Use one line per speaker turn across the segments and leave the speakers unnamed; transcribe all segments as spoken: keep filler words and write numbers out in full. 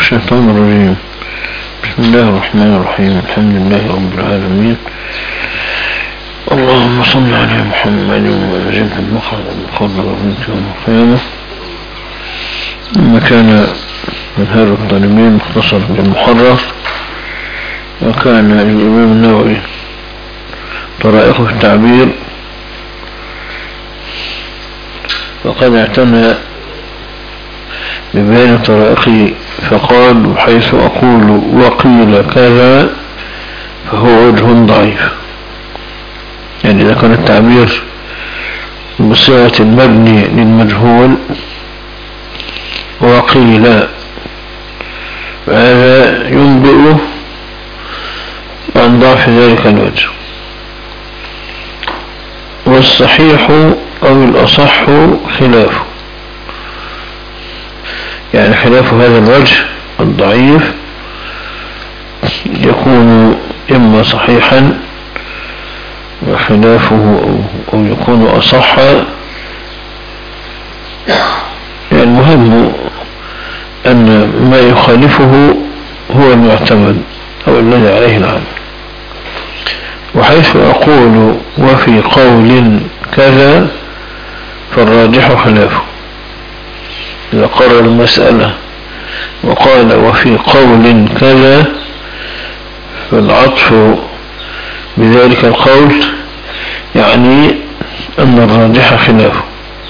الشيطان الرجيم. بسم الله الرحمن الرحيم. الحمد لله رب العالمين. اللهم صل على محمد وأجل المخرج المخرج وفنك يوم القيامة. لما كان منهاج الطالبين مختصر بالمحرر، وكان الإمام النووي طرائقه في التعبير، وقد اعتنى ببيان طرائقه فقال: حيث أقول وقيل كذا فهو وجه ضعيف. يعني إذا كان التعبير بصيغة المبني للمجهول وقيل، فهذا ينبئ عن ضعف ذلك الوجه. والصحيح أو الأصح خلافه، يعني خلاف هذا الوجه الضعيف يكون إما صحيحا، وخلافه أو يكون أصح. يعني المهم أن ما يخالفه هو المعتمد أو الذي عليه العمل. وحيث أقول وفي قول كذا فالراجح خلافه. إذا قرر المسألة وقال وفي قول كذا، فالعطف بذلك القول يعني أن الراجح خلافه.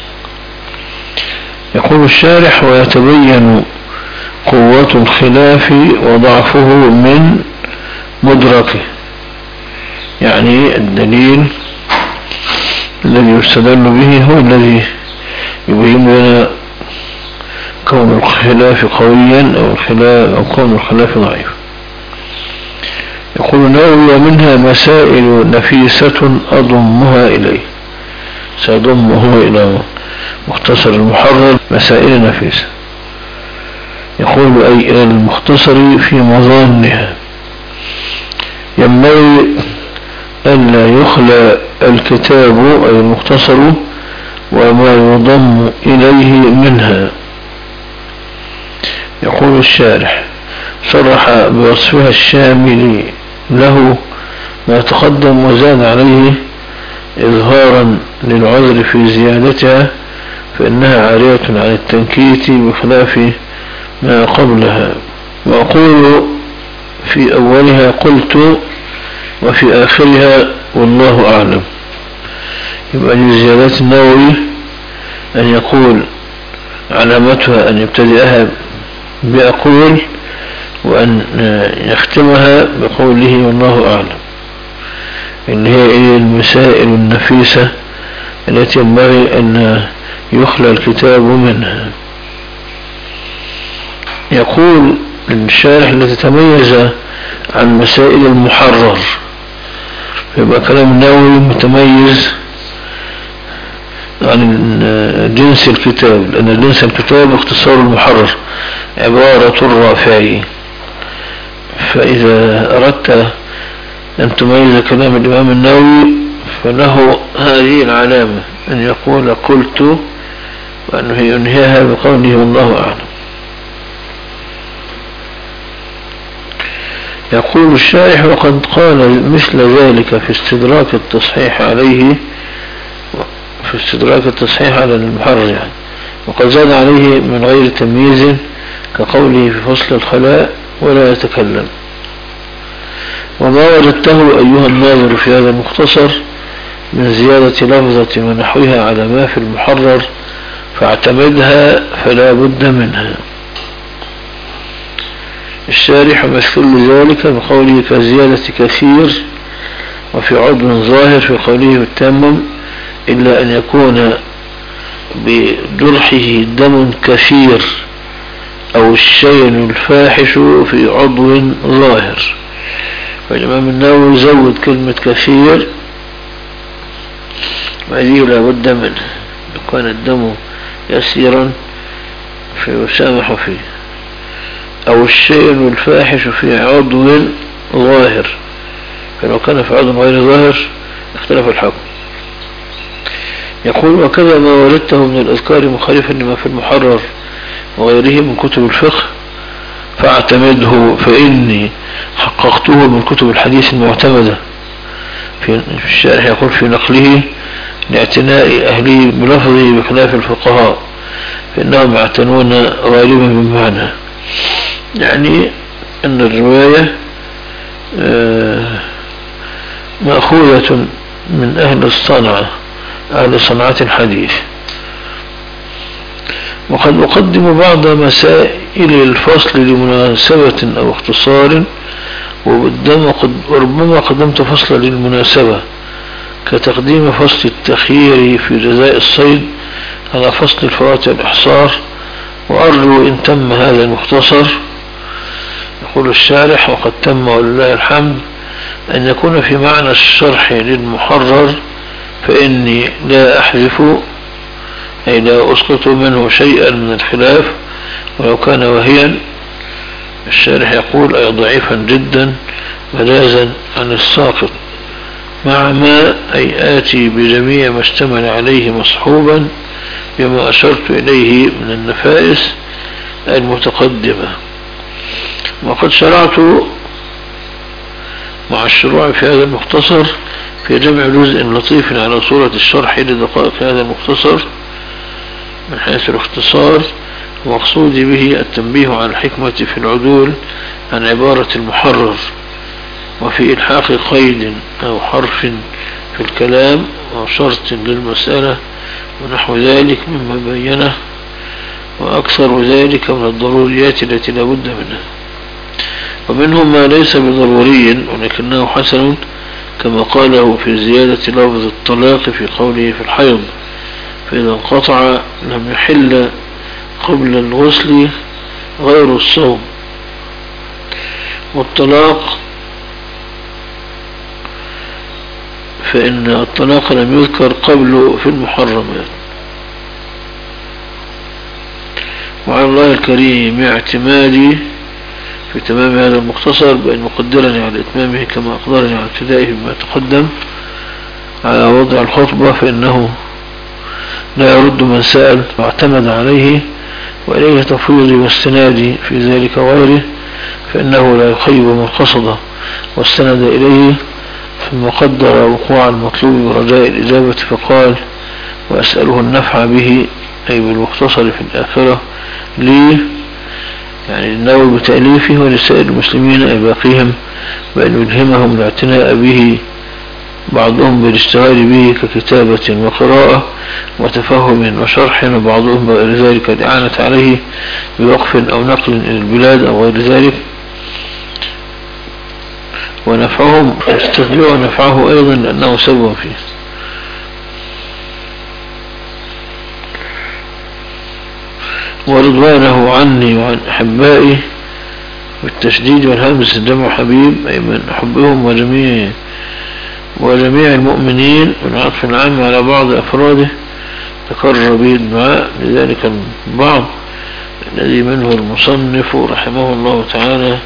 يقول الشارح: ويتبين قوة الخلاف وضعفه من مدركه. يعني الدليل الذي يستدل به هو الذي يبين لنا كون الخلاف قويا أو الخلاف أو كون الخلاف ضعيف. يقول النووي: ومنها مسائل نفيسة أضمها إليه. سأضمه إلى مختصر المحرر مسائل نفيسة. يقول أي إلى المختصر في مظانها. ينبغي ألا يخلى الكتاب أي المختصر وما يضم إليه منها. يقول الشارح: صرح بوصفها الشامل له ما تقدم وزاد عليه إظهارا للعذر في زيادتها، فإنها عارية عن التنكيت بخلاف ما قبلها. وأقول في أولها قلت، وفي آخرها والله أعلم. يبقى لزيادات النووي أن يقول علامتها أن يبتدئها بأقول، وأن يختمها بقوله والله أعلم، اللي هي المسائل النفيسة التي ينبغي أن يخلى الكتاب منها. يقول الشارح: التي تميز عن مسائل المحرر. يبقى كلام النووي متميز عن جنس الكتاب، لأن جنس الكتاب اختصار المحرر عبارة الرافعي. فإذا أردت أن تميز كلام الإمام النووي فله هذه العلامة، أن يقول قلت، وأنه ينهيها بقوله والله أعلم. يقول الشارح: وقد قال مثل ذلك في استدراك التصحيح عليه، في استدراك التصحيح على المحرر يعني، وقد زاد عليه من غير تمييز كقوله في فصل الخلاء ولا يتكلم. وما وجدته أيها الناظر في هذا المختصر من زيادة لفظة ونحوها على ما في المحرر فاعتمدها فلا بد منها. الشارح مثل ذلك بقوله كزيادة كثير، وفي عضو ظاهر في قوله بالتمم إلا أن يكون بجرحه دم كثير، أو الشين الفاحش في عضو ظاهر. فالإمام النووي زود كلمة كثير، وهذه لا بد منه. كان الدم يسيرا فيسامح فيه، أو الشين الفاحش في عضو ظاهر، فلو كان في عضو غير ظاهر اختلف الحكم. يقول: وكذا ما ولدته من الأذكار مخالفا لما في المحرر وغيره من كتب الفقه، فاعتمده فإني حققته من كتب الحديث المعتمدة. في الشارح يقول في نقله لاعتناء أهله بلفظه بخلاف الفقهاء فإنهم يعتنون غالبا بالمعنى، يعني أن الرواية مأخوذة من أهل الصنعة، أهل صنعة الحديث. وقد أقدم بعض مسائل الفصل لمناسبة أو اختصار، وربما قدمت فصلا للمناسبة كتقديم فصل التخيير في جزاء الصيد على فصل الفوات والإحصار، وأرجو إن تم هذا المختصر. يقول الشارح: وقد تم ولله الحمد أن يكون في معنى الشرح للمحرر، فإني لا أحذف أي لا أسقط منه شيئا من الخلاف ولو كان وهيا. الشارح يقول: أي ضعيفا جدا مجازا عن الساقط، مع ما أي آتي بجميع ما اشتمل عليه مصحوبا بما أشرت إليه من النفائس المتقدمة. وقد شرعت مع الشروع في هذا المختصر في جمع جزء لطيف على صورة الشرح لدقائق هذا المختصر من حيث الاختصار، ومقصودي به التنبيه على الحكمة في العدول عن عبارة المحرر، وفي إلحاق قيد أو حرف في الكلام أو شرط للمسألة ونحو ذلك مما بينه، وأكثر ذلك من الضروريات التي لا بد منها. ومنهم ما ليس بضروري ولكنه حسن، كما قاله في زيادة لفظ الطلاق في قوله في الحيض: فإذا انقطع لم يحل قبل الغسل غير الصوم. والطلاق فإن الطلاق لم يذكر قبل في المحرمات. وعلى الله الكريم اعتمادي في تمام هذا المختصر بأن يقدرني على إتمامه كما أقدرني على ابتدائه بما تقدم على وضع الخطبة، فإنه لا يرد من سأل واعتمد عليه، وإليه تفويضي واستنادي في ذلك وغيره، فإنه لا يخيب من قصده واستند إليه، ثم قدر وقوع المطلوب ورجاء الإجابة فقال: وأسأله النفع به أي بالمختصر في الآخرة لي، يعني النووي بتأليفه، ولسائر المسلمين أي باقيهم، بأن يلهمهم الاعتناء به، بعضهم بالاشتغال به ككتابة وقراءة وتفهم وشرح، وبعضهم بغير ذلك الإعانة عليه بوقف أو نقل إلى البلاد أو غير ذلك. ونفعهم يستطيع نفعه أيضا لأنه سبب فيه. ورضوانه عني وعن أحبائي بالتشديد والهمز جمع حبيب أي من أحبهم وجميع وجميع المؤمنين، والعطف العام على بعض أفراده تكرر به الدعاء لذلك البعض الذي منه المصنف رحمه الله تعالى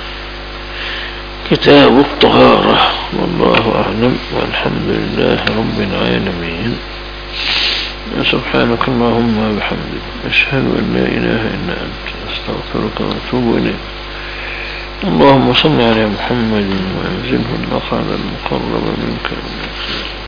كتاب الطهارة. والله أعلم، والحمد لله رب العالمين. سبحانك اللهم وبحمدك، أشهد أن لا إله إلا أنت، أستغفرك وأتوب إليك. اللهم صل على محمد وأنزله المقعد المقرب منك.